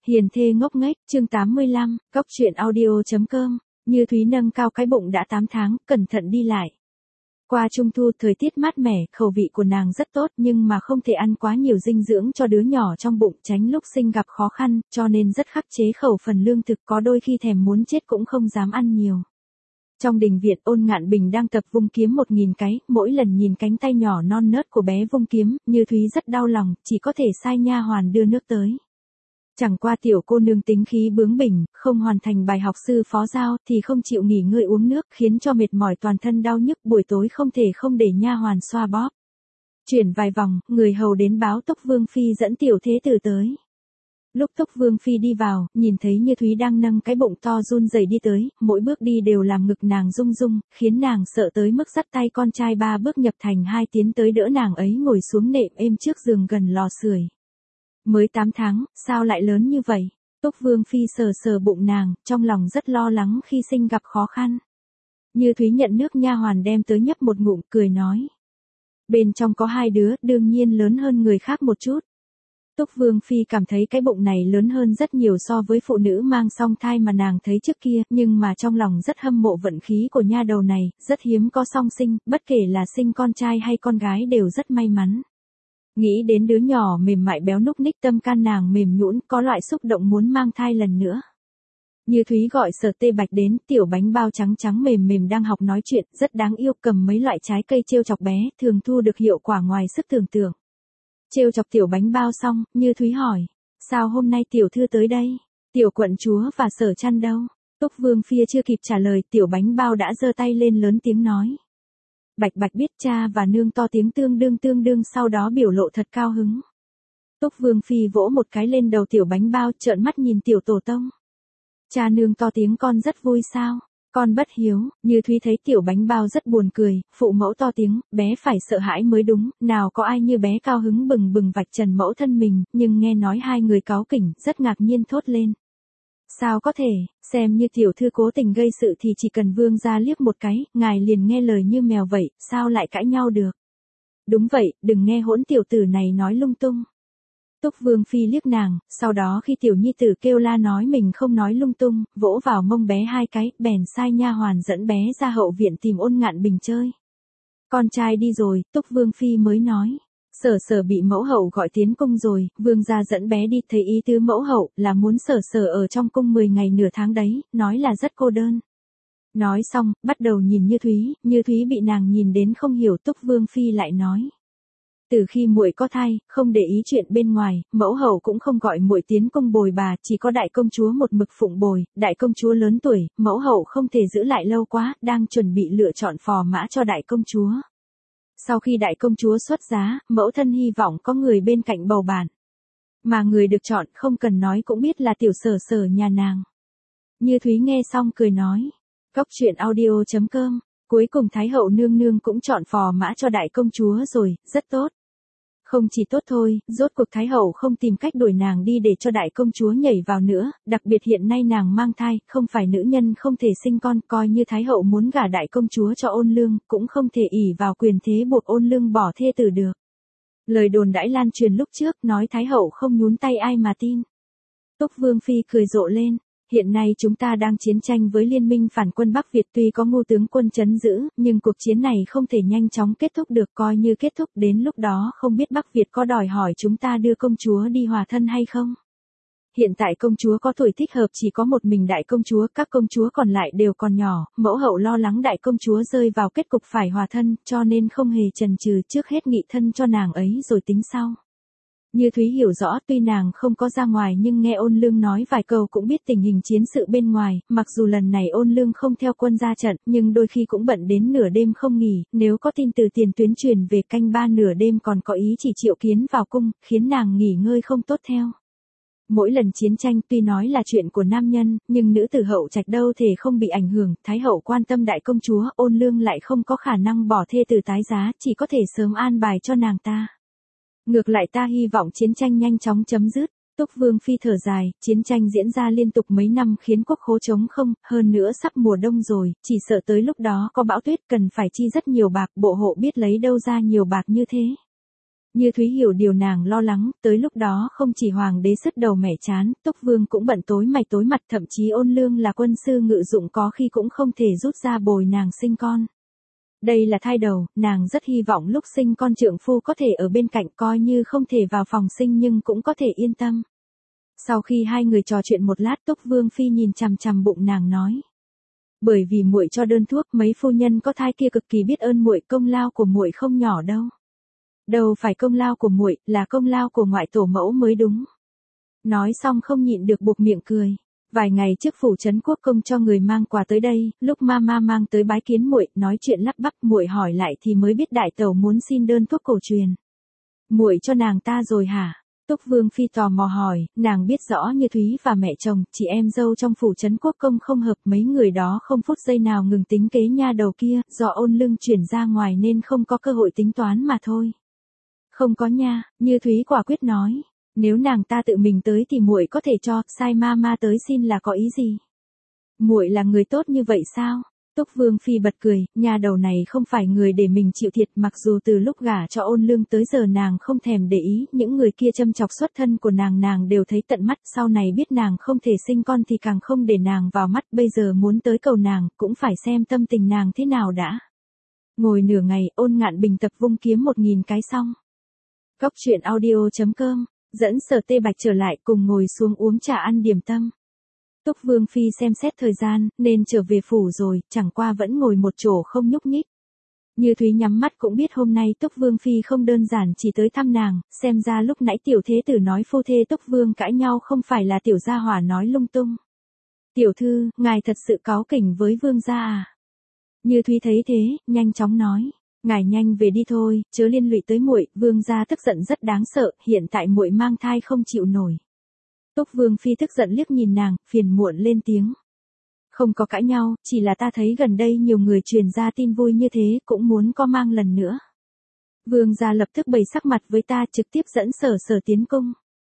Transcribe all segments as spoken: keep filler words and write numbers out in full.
Hiền thê ngốc nghếch, chương tám mươi lăm, cóc truyện audio.com, Như Thúy nâng cao cái bụng đã tám tháng, cẩn thận đi lại. Qua trung thu thời tiết mát mẻ, khẩu vị của nàng rất tốt nhưng mà không thể ăn quá nhiều dinh dưỡng cho đứa nhỏ trong bụng tránh lúc sinh gặp khó khăn, cho nên rất khắc chế khẩu phần lương thực, có đôi khi thèm muốn chết cũng không dám ăn nhiều. Trong đình viện, Ôn Ngạn Bình đang tập vung kiếm một nghìn cái, mỗi lần nhìn cánh tay nhỏ non nớt của bé vung kiếm, Như Thúy rất đau lòng, chỉ có thể sai nha hoàn đưa nước tới. Chẳng qua tiểu cô nương tính khí bướng bỉnh, không hoàn thành bài học sư phó giao thì không chịu nghỉ ngơi uống nước, khiến cho mệt mỏi toàn thân đau nhức, buổi tối không thể không để nha hoàn xoa bóp. Chuyển vài vòng, người hầu đến báo Túc Vương Phi dẫn tiểu thế tử tới. Lúc Túc Vương Phi đi vào, nhìn thấy Như Thúy đang nâng cái bụng to run rẩy đi tới, mỗi bước đi đều làm ngực nàng rung rung, khiến nàng sợ tới mức dắt tay con trai ba bước nhập thành hai tiến tới đỡ nàng ấy ngồi xuống nệm êm trước giường gần lò sưởi. Mới tám tháng, sao lại lớn như vậy? Túc Vương Phi sờ sờ bụng nàng, trong lòng rất lo lắng khi sinh gặp khó khăn. Như Thúy nhận nước nha hoàn đem tới nhấp một ngụm, cười nói. Bên trong có hai đứa, đương nhiên lớn hơn người khác một chút. Túc Vương Phi cảm thấy cái bụng này lớn hơn rất nhiều so với phụ nữ mang song thai mà nàng thấy trước kia, nhưng mà trong lòng rất hâm mộ vận khí của nha đầu này, rất hiếm có song sinh, bất kể là sinh con trai hay con gái đều rất may mắn. Nghĩ đến đứa nhỏ mềm mại béo núc ních, tâm can nàng mềm nhũn, có loại xúc động muốn mang thai lần nữa. Như Thúy gọi Sở Tê Bạch đến, tiểu bánh bao trắng trắng mềm mềm đang học nói chuyện, rất đáng yêu, cầm mấy loại trái cây trêu chọc bé, thường thu được hiệu quả ngoài sức tưởng tượng. Trêu chọc tiểu bánh bao xong, Như Thúy hỏi, sao hôm nay tiểu thư tới đây? Tiểu quận chúa và Sở Chăn đâu? Túc Vương Phi chưa kịp trả lời, tiểu bánh bao đã giơ tay lên lớn tiếng nói. Bạch Bạch biết cha và nương to tiếng tương đương tương đương, sau đó biểu lộ thật cao hứng. Túc Vương Phi vỗ một cái lên đầu tiểu bánh bao, trợn mắt nhìn tiểu tổ tông. Cha nương to tiếng con rất vui sao? Con bất hiếu. Như Thúy thấy tiểu bánh bao rất buồn cười, phụ mẫu to tiếng, bé phải sợ hãi mới đúng, nào có ai như bé cao hứng bừng bừng vạch trần mẫu thân mình, nhưng nghe nói hai người cáu kỉnh, rất ngạc nhiên thốt lên. Sao có thể, xem như tiểu thư cố tình gây sự thì chỉ cần vương gia liếc một cái, ngài liền nghe lời như mèo vậy, sao lại cãi nhau được? Đúng vậy, đừng nghe hỗn tiểu tử này nói lung tung. Túc Vương Phi liếc nàng, sau đó khi tiểu nhi tử kêu la nói mình không nói lung tung, vỗ vào mông bé hai cái, bèn sai nha hoàn dẫn bé ra hậu viện tìm Ôn Ngạn Bình chơi. Con trai đi rồi, Túc Vương Phi mới nói. Sở Sở bị mẫu hậu gọi tiến cung rồi, vương gia dẫn bé đi, thấy ý tứ mẫu hậu là muốn Sở Sở ở trong cung mười ngày nửa tháng đấy, nói là rất cô đơn. Nói xong, bắt đầu nhìn Như Thúy, Như Thúy bị nàng nhìn đến không hiểu. Túc Vương Phi lại nói. Từ khi muội có thai, không để ý chuyện bên ngoài, mẫu hậu cũng không gọi muội tiến cung bồi bà, chỉ có đại công chúa một mực phụng bồi, đại công chúa lớn tuổi, mẫu hậu không thể giữ lại lâu quá, đang chuẩn bị lựa chọn phò mã cho đại công chúa. Sau khi đại công chúa xuất giá, mẫu thân hy vọng có người bên cạnh bầu bạn. Mà người được chọn không cần nói cũng biết là tiểu Sở Sở nhà nàng. Như Thúy nghe xong cười nói. Cóc truyện audio.com, cuối cùng Thái hậu nương nương cũng chọn phò mã cho đại công chúa rồi, rất tốt. Không chỉ tốt thôi, rốt cuộc Thái hậu không tìm cách đuổi nàng đi để cho đại công chúa nhảy vào nữa, đặc biệt hiện nay nàng mang thai, không phải nữ nhân không thể sinh con, coi như Thái hậu muốn gả đại công chúa cho Ôn Lương, cũng không thể ỷ vào quyền thế buộc Ôn Lương bỏ thê tử được. Lời đồn đãi lan truyền lúc trước, nói Thái hậu không nhún tay ai mà tin. Túc Vương Phi cười rộ lên. Hiện nay chúng ta đang chiến tranh với liên minh phản quân Bắc Việt, tuy có Ngô tướng quân trấn giữ, nhưng cuộc chiến này không thể nhanh chóng kết thúc được, coi như kết thúc đến lúc đó không biết Bắc Việt có đòi hỏi chúng ta đưa công chúa đi hòa thân hay không. Hiện tại công chúa có tuổi thích hợp chỉ có một mình đại công chúa, các công chúa còn lại đều còn nhỏ, mẫu hậu lo lắng đại công chúa rơi vào kết cục phải hòa thân, cho nên không hề chần chừ, trước hết nghị thân cho nàng ấy rồi tính sau. Như Thúy hiểu rõ, tuy nàng không có ra ngoài nhưng nghe Ôn Lương nói vài câu cũng biết tình hình chiến sự bên ngoài, mặc dù lần này Ôn Lương không theo quân ra trận, nhưng đôi khi cũng bận đến nửa đêm không nghỉ, nếu có tin từ tiền tuyến truyền về canh ba nửa đêm còn có ý chỉ triệu kiến vào cung, khiến nàng nghỉ ngơi không tốt theo. Mỗi lần chiến tranh tuy nói là chuyện của nam nhân, nhưng nữ tử hậu trạch đâu thể không bị ảnh hưởng, Thái hậu quan tâm đại công chúa, Ôn Lương lại không có khả năng bỏ thê tử tái giá, chỉ có thể sớm an bài cho nàng ta. Ngược lại ta hy vọng chiến tranh nhanh chóng chấm dứt. Túc Vương Phi thở dài, chiến tranh diễn ra liên tục mấy năm khiến quốc khố trống không, hơn nữa sắp mùa đông rồi, chỉ sợ tới lúc đó có bão tuyết cần phải chi rất nhiều bạc, bộ hộ biết lấy đâu ra nhiều bạc như thế. Như Thúy hiểu điều nàng lo lắng, tới lúc đó không chỉ hoàng đế sứt đầu mẻ chán, Túc Vương cũng bận tối mày tối mặt, thậm chí Ôn Lương là quân sư ngự dụng có khi cũng không thể rút ra bồi nàng sinh con. Đây là thai đầu, nàng rất hy vọng lúc sinh con trượng phu có thể ở bên cạnh, coi như không thể vào phòng sinh nhưng cũng có thể yên tâm. Sau khi hai người trò chuyện một lát, Túc Vương phi nhìn chằm chằm bụng nàng nói: "Bởi vì muội cho đơn thuốc, mấy phu nhân có thai kia cực kỳ biết ơn muội, công lao của muội không nhỏ đâu." "Đâu phải công lao của muội, là công lao của ngoại tổ mẫu mới đúng." Nói xong không nhịn được buộc miệng cười. Vài ngày trước phủ trấn quốc công cho người mang quà tới đây, lúc mama mang tới bái kiến muội, nói chuyện lắp bắp, muội hỏi lại thì mới biết đại tẩu muốn xin đơn thuốc cổ truyền. "Muội cho nàng ta rồi hả?" Túc Vương phi tò mò hỏi, nàng biết rõ Như Thúy và mẹ chồng, chị em dâu trong phủ trấn quốc công không hợp, mấy người đó không phút giây nào ngừng tính kế nha đầu kia, do Ôn Lương chuyển ra ngoài nên không có cơ hội tính toán mà thôi. "Không có nha," Như Thúy quả quyết nói. "Nếu nàng ta tự mình tới thì muội có thể cho, sai mama tới xin là có ý gì? Muội là người tốt như vậy sao?" Túc Vương phi bật cười, nhà đầu này không phải người để mình chịu thiệt, mặc dù từ lúc gả cho Ôn Lương tới giờ nàng không thèm để ý, những người kia châm chọc xuất thân của nàng nàng đều thấy tận mắt, sau này biết nàng không thể sinh con thì càng không để nàng vào mắt, bây giờ muốn tới cầu nàng, cũng phải xem tâm tình nàng thế nào đã. Ngồi nửa ngày, Ôn Ngạn Bình tập vung kiếm một nghìn cái xong. Cóc truyện audio chấm com dẫn Sở Tê Bạch trở lại cùng ngồi xuống uống trà ăn điểm tâm. Túc Vương phi xem xét thời gian, nên trở về phủ rồi, chẳng qua vẫn ngồi một chỗ không nhúc nhích. Như Thúy nhắm mắt cũng biết hôm nay Túc Vương phi không đơn giản chỉ tới thăm nàng, xem ra lúc nãy tiểu thế tử nói phu thê Túc Vương cãi nhau không phải là tiểu gia hỏa nói lung tung. "Tiểu thư, ngài thật sự cáu kỉnh với vương gia à?" Như Thúy thấy thế, nhanh chóng nói: "Ngài nhanh về đi thôi, chớ liên lụy tới muội, vương gia tức giận rất đáng sợ, hiện tại muội mang thai không chịu nổi." Túc Vương phi tức giận liếc nhìn nàng, phiền muộn lên tiếng: "Không có cãi nhau, chỉ là ta thấy gần đây nhiều người truyền ra tin vui như thế, cũng muốn có mang lần nữa." Vương gia lập tức bày sắc mặt với ta, trực tiếp dẫn Sở Sở tiến cung.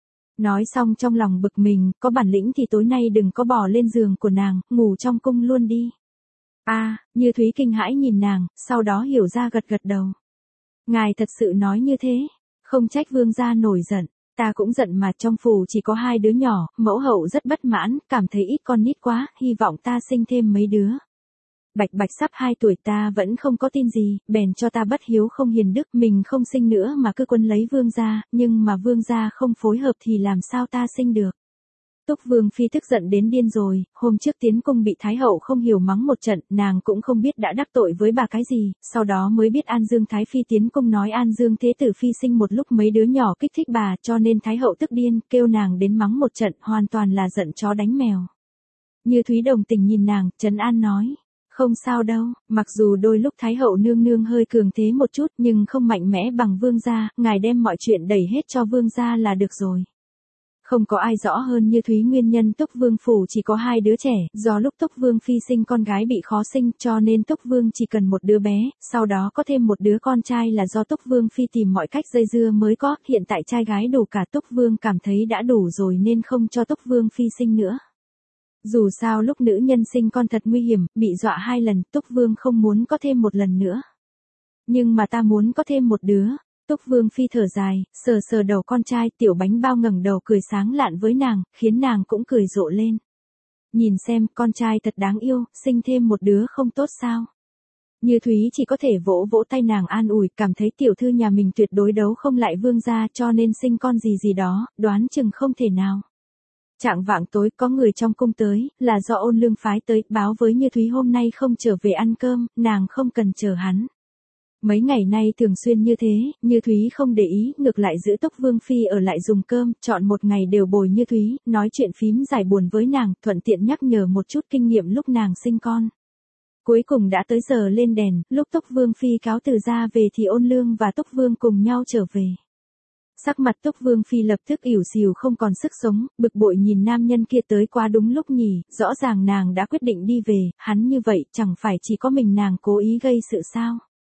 Nói xong trong lòng bực mình, có bản lĩnh thì tối nay đừng có bò lên giường của nàng, ngủ trong cung luôn đi. A, à, Như Thúy kinh hãi nhìn nàng, sau đó hiểu ra gật gật đầu. "Ngài thật sự nói như thế, không trách vương gia nổi giận, ta cũng giận mà, trong phủ chỉ có hai đứa nhỏ, mẫu hậu rất bất mãn, cảm thấy ít con nít quá, hy vọng ta sinh thêm mấy đứa. Bạch Bạch sắp hai tuổi ta vẫn không có tin gì, bèn cho ta bất hiếu không hiền đức, mình không sinh nữa mà cứ quấn lấy vương gia, nhưng mà vương gia không phối hợp thì làm sao ta sinh được." Túc Vương phi tức giận đến điên rồi, hôm trước tiến cung bị Thái hậu không hiểu mắng một trận, nàng cũng không biết đã đắc tội với bà cái gì, sau đó mới biết An Dương Thái phi tiến cung nói An Dương Thế tử phi sinh một lúc mấy đứa nhỏ kích thích bà, cho nên Thái hậu tức điên, kêu nàng đến mắng một trận, hoàn toàn là giận chó đánh mèo. Như Thúy đồng tình nhìn nàng, trấn an nói: "Không sao đâu, mặc dù đôi lúc Thái hậu nương nương hơi cường thế một chút, nhưng không mạnh mẽ bằng vương gia, ngài đem mọi chuyện đẩy hết cho vương gia là được rồi." Không có ai rõ hơn Như Thúy nguyên nhân Túc Vương phủ chỉ có hai đứa trẻ, do lúc Túc Vương phi sinh con gái bị khó sinh, cho nên Túc Vương chỉ cần một đứa bé, sau đó có thêm một đứa con trai là do Túc Vương phi tìm mọi cách dây dưa mới có, hiện tại trai gái đủ cả, Túc Vương cảm thấy đã đủ rồi nên không cho Túc Vương phi sinh nữa. Dù sao lúc nữ nhân sinh con thật nguy hiểm, bị dọa hai lần, Túc Vương không muốn có thêm một lần nữa. "Nhưng mà ta muốn có thêm một đứa." Túc Vương phi thở dài, sờ sờ đầu con trai, Tiểu Bánh Bao ngẩng đầu cười sáng lạn với nàng, khiến nàng cũng cười rộ lên. "Nhìn xem, con trai thật đáng yêu, sinh thêm một đứa không tốt sao?" Như Thúy chỉ có thể vỗ vỗ tay nàng an ủi, cảm thấy tiểu thư nhà mình tuyệt đối đấu không lại vương gia, cho nên sinh con gì gì đó, đoán chừng không thể nào. Chạng vạng tối có người trong cung tới, là do Ôn Lương phái tới, báo với Như Thúy hôm nay không trở về ăn cơm, nàng không cần chờ hắn. Mấy ngày nay thường xuyên như thế, Như Thúy không để ý, ngược lại giữ Túc Vương phi ở lại dùng cơm, chọn một ngày đều bồi Như Thúy, nói chuyện phím giải buồn với nàng, thuận tiện nhắc nhở một chút kinh nghiệm lúc nàng sinh con. Cuối cùng đã tới giờ lên đèn, lúc Túc Vương phi cáo từ ra về thì Ôn Lương và Túc Vương cùng nhau trở về. Sắc mặt Túc Vương phi lập tức ỉu xìu không còn sức sống, bực bội nhìn nam nhân kia tới quá đúng lúc nhỉ, rõ ràng nàng đã quyết định đi về, hắn như vậy chẳng phải chỉ có mình nàng cố ý gây sự sao.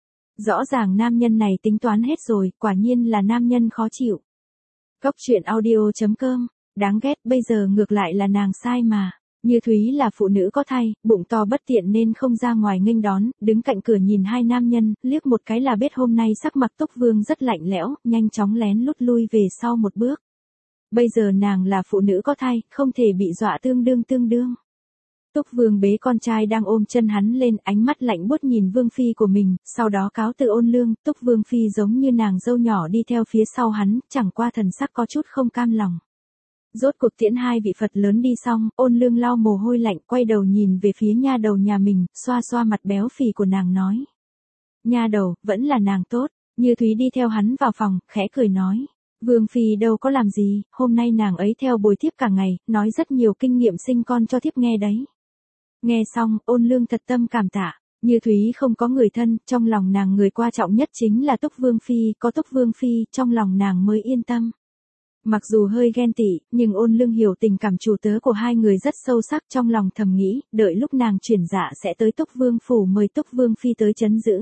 Rõ ràng nam nhân này tính toán hết rồi, quả nhiên là nam nhân khó chịu. Cóc truyện audio chấm com, đáng ghét, bây giờ ngược lại là nàng sai mà. Như Thúy là phụ nữ có thai, bụng to bất tiện nên không ra ngoài nghênh đón, đứng cạnh cửa nhìn hai nam nhân, liếc một cái là biết hôm nay sắc mặt Túc Vương rất lạnh lẽo, nhanh chóng lén lút lui về sau một bước. Bây giờ nàng là phụ nữ có thai, không thể bị dọa tương đương tương đương. Túc Vương bế con trai đang ôm chân hắn lên, ánh mắt lạnh buốt nhìn Vương Phi của mình, sau đó cáo từ Ôn Lương, Túc Vương Phi giống như nàng dâu nhỏ đi theo phía sau hắn, chẳng qua thần sắc có chút không cam lòng. Rốt cuộc tiễn hai vị Phật lớn đi xong, Ôn Lương lau mồ hôi lạnh, quay đầu nhìn về phía nha đầu nhà mình, xoa xoa mặt béo phì của nàng nói. Nha đầu, vẫn là nàng tốt. Như Thúy đi theo hắn vào phòng, khẽ cười nói. Vương Phi đâu có làm gì, hôm nay nàng ấy theo bồi thiếp cả ngày, nói rất nhiều kinh nghiệm sinh con cho thiếp nghe đấy. Nghe xong, Ôn Lương thật tâm cảm tạ. Như Thúy không có người thân, trong lòng nàng người quan trọng nhất chính là Túc Vương Phi, có Túc Vương Phi, trong lòng nàng mới yên tâm. Mặc dù hơi ghen tị, nhưng Ôn Lương hiểu tình cảm chủ tớ của hai người rất sâu sắc, trong lòng thầm nghĩ, đợi lúc nàng chuyển dạ sẽ tới Túc Vương phủ mời Túc Vương Phi tới trấn giữ.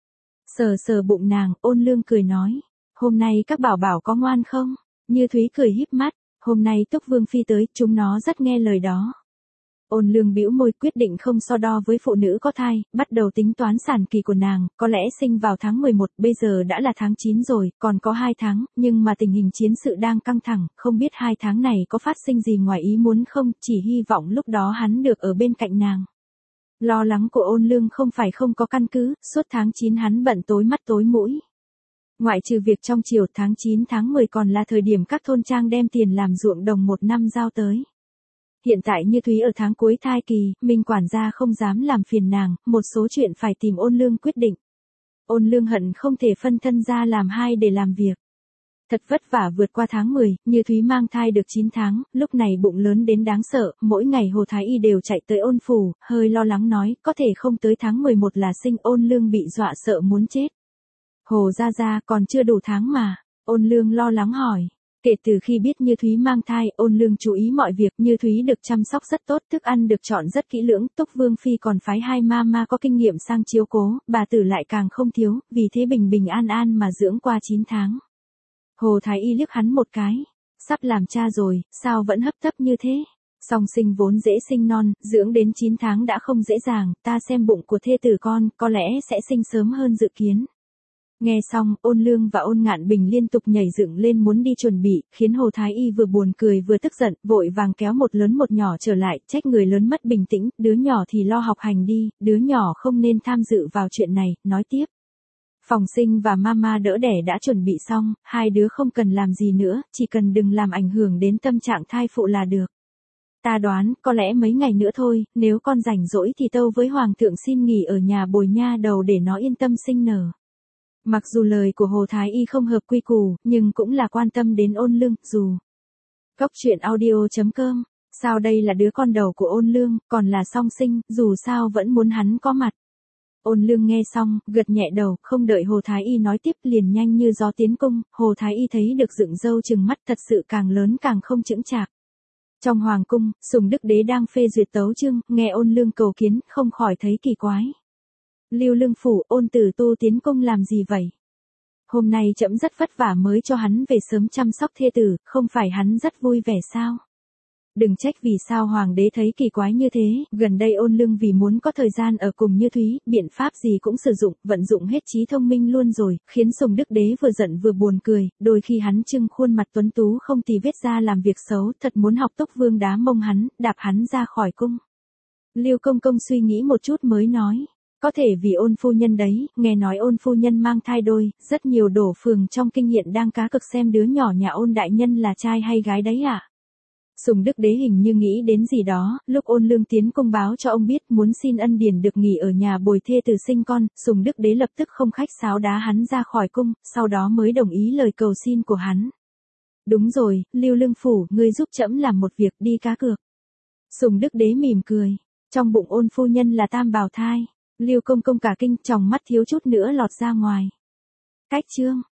Sờ sờ bụng nàng, Ôn Lương cười nói, hôm nay các bảo bảo có ngoan không? Như Thúy cười híp mắt, hôm nay Túc Vương Phi tới, chúng nó rất nghe lời đó. Ôn Lương bĩu môi quyết định không so đo với phụ nữ có thai, bắt đầu tính toán sản kỳ của nàng, có lẽ sinh vào tháng mười một, bây giờ đã là tháng chín rồi, còn có hai tháng, nhưng mà tình hình chiến sự đang căng thẳng, không biết hai tháng này có phát sinh gì ngoài ý muốn không, chỉ hy vọng lúc đó hắn được ở bên cạnh nàng. Lo lắng của Ôn Lương không phải không có căn cứ, suốt tháng chín hắn bận tối mắt tối mũi. Ngoại trừ việc trong chiều tháng chín tháng mười còn là thời điểm các thôn trang đem tiền làm ruộng đồng một năm giao tới. Hiện tại Như Thúy ở tháng cuối thai kỳ, Minh quản gia không dám làm phiền nàng, một số chuyện phải tìm Ôn Lương quyết định. Ôn Lương hận không thể phân thân ra làm hai để làm việc. Thật vất vả vượt qua tháng mười, Như Thúy mang thai được chín tháng, lúc này bụng lớn đến đáng sợ, mỗi ngày Hồ Thái Y đều chạy tới Ôn phủ, hơi lo lắng nói, có thể không tới tháng mười một là sinh. Ôn Lương bị dọa sợ muốn chết. Hồ gia gia còn chưa đủ tháng mà, Ôn Lương lo lắng hỏi. Kể từ khi biết Như Thúy mang thai, Ôn Lương chú ý mọi việc, Như Thúy được chăm sóc rất tốt, thức ăn được chọn rất kỹ lưỡng, Túc Vương Phi còn phái hai ma ma có kinh nghiệm sang chiếu cố, bà tử lại càng không thiếu, vì thế bình bình an an mà dưỡng qua chín tháng. Hồ Thái Y liếc hắn một cái, sắp làm cha rồi, sao vẫn hấp tấp như thế? Song sinh vốn dễ sinh non, dưỡng đến chín tháng đã không dễ dàng, ta xem bụng của thê tử con, có lẽ sẽ sinh sớm hơn dự kiến. Nghe xong, Ôn Lương và Ôn Ngạn Bình liên tục nhảy dựng lên muốn đi chuẩn bị, khiến Hồ Thái Y vừa buồn cười vừa tức giận, vội vàng kéo một lớn một nhỏ trở lại, trách người lớn mất bình tĩnh, đứa nhỏ thì lo học hành đi, đứa nhỏ không nên tham dự vào chuyện này, nói tiếp. Phòng sinh và mama đỡ đẻ đã chuẩn bị xong, hai đứa không cần làm gì nữa, chỉ cần đừng làm ảnh hưởng đến tâm trạng thai phụ là được. Ta đoán, có lẽ mấy ngày nữa thôi, nếu con rảnh rỗi thì tâu với Hoàng thượng xin nghỉ ở nhà bồi nha đầu để nó yên tâm sinh nở. Mặc dù lời của Hồ Thái Y không hợp quy củ, nhưng cũng là quan tâm đến Ôn Lương, dù. Cốc truyện audio chấm com, sao đây là đứa con đầu của Ôn Lương, còn là song sinh, dù sao vẫn muốn hắn có mặt. Ôn Lương nghe xong, gật nhẹ đầu, không đợi Hồ Thái Y nói tiếp liền nhanh như gió tiến cung, Hồ Thái Y thấy được dựng râu chừng mắt thật sự càng lớn càng không chững chạc. Trong hoàng cung, Sùng Đức Đế đang phê duyệt tấu chương, nghe Ôn Lương cầu kiến, không khỏi thấy kỳ quái. Lưu Lương phủ, Ôn tử tu tiến cung làm gì vậy? Hôm nay trẫm rất vất vả mới cho hắn về sớm chăm sóc thê tử, không phải hắn rất vui vẻ sao? Đừng trách vì sao hoàng đế thấy kỳ quái như thế, gần đây Ôn Lương vì muốn có thời gian ở cùng Như Thúy, biện pháp gì cũng sử dụng, vận dụng hết trí thông minh luôn rồi, khiến Sùng Đức Đế vừa giận vừa buồn cười, đôi khi hắn trưng khuôn mặt tuấn tú không tì vết ra làm việc xấu, thật muốn học Túc Vương đá mông hắn, đạp hắn ra khỏi cung. Lưu Công Công suy nghĩ một chút mới nói. Có thể vì Ôn phu nhân đấy, nghe nói Ôn phu nhân mang thai đôi, rất nhiều đổ phường trong kinh hiện đang cá cực xem đứa nhỏ nhà Ôn đại nhân là trai hay gái đấy ạ. À? Sùng Đức Đế hình như nghĩ đến gì đó, lúc Ôn Lương tiến công báo cho ông biết muốn xin ân điển được nghỉ ở nhà bồi thê từ sinh con, Sùng Đức Đế lập tức không khách sáo đá hắn ra khỏi cung, sau đó mới đồng ý lời cầu xin của hắn. Đúng rồi, Lưu Lương phủ, ngươi giúp trẫm làm một việc đi cá cược. Sùng Đức Đế mỉm cười, trong bụng Ôn phu nhân là tam bào thai. Lưu Công Công cả kinh, tròng mắt thiếu chút nữa lọt ra ngoài. Cách chương